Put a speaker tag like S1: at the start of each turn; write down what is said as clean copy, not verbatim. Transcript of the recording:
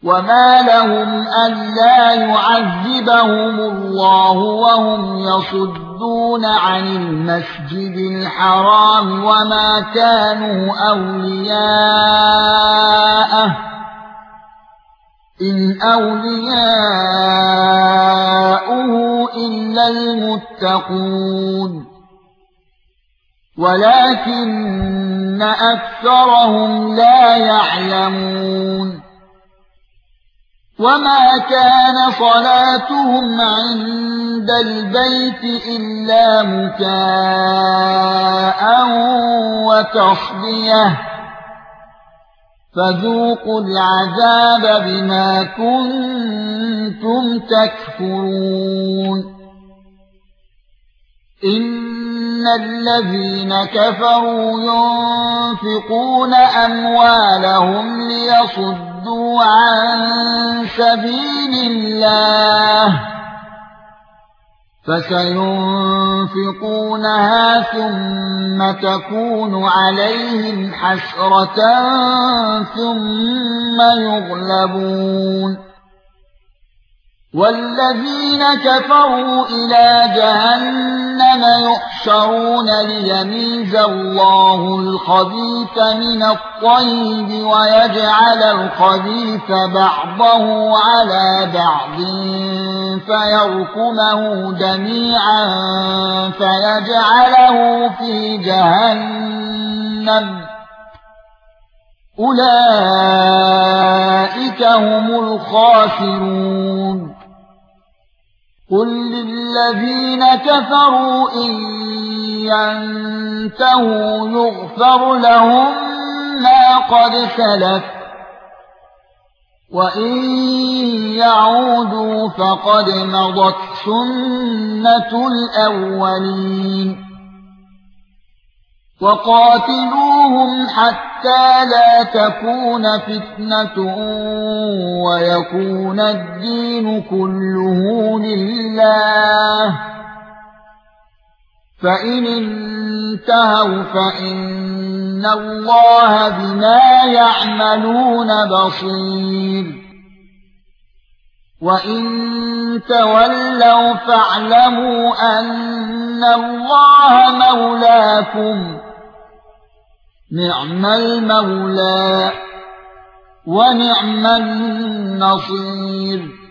S1: وما لهم ألا يعذبهم الله وهم يصدون عن المسجد الحرام وما كانوا أولياءه إن أولياؤه إلا المتقون ولكن أكثرهم لا يعلمون وما كان صلاتهم عند البيت إلا مكاء وتصديه فذوقوا العذاب بما كنتم تكفرون إن الذين كفروا ينفقون أموالهم ليصدوا عن سبيل الله فسينفقونها ثم تكون عليهم حسرة ثم يغلبون والذين كفروا إلى جهنم يحشرون ليميز الله الخبيث من الطيب ويجعل الخبيث بعضه على بعض فيركمه جميعا فيجعله في جهنم أولئك هم الخاسرون قل للذين كفروا إن ينتهوا يغفر لهم ما قد سلف وإن يعودوا فقد مضت سنة الأولين وقاتلوهم حتى لا تكون فتنة ويكون الدين كله لله فإن انتهوا فإن الله بما يعملون بصير وإن تولوا فاعلموا أن الله مولاكم نعم المولى ونعم النصير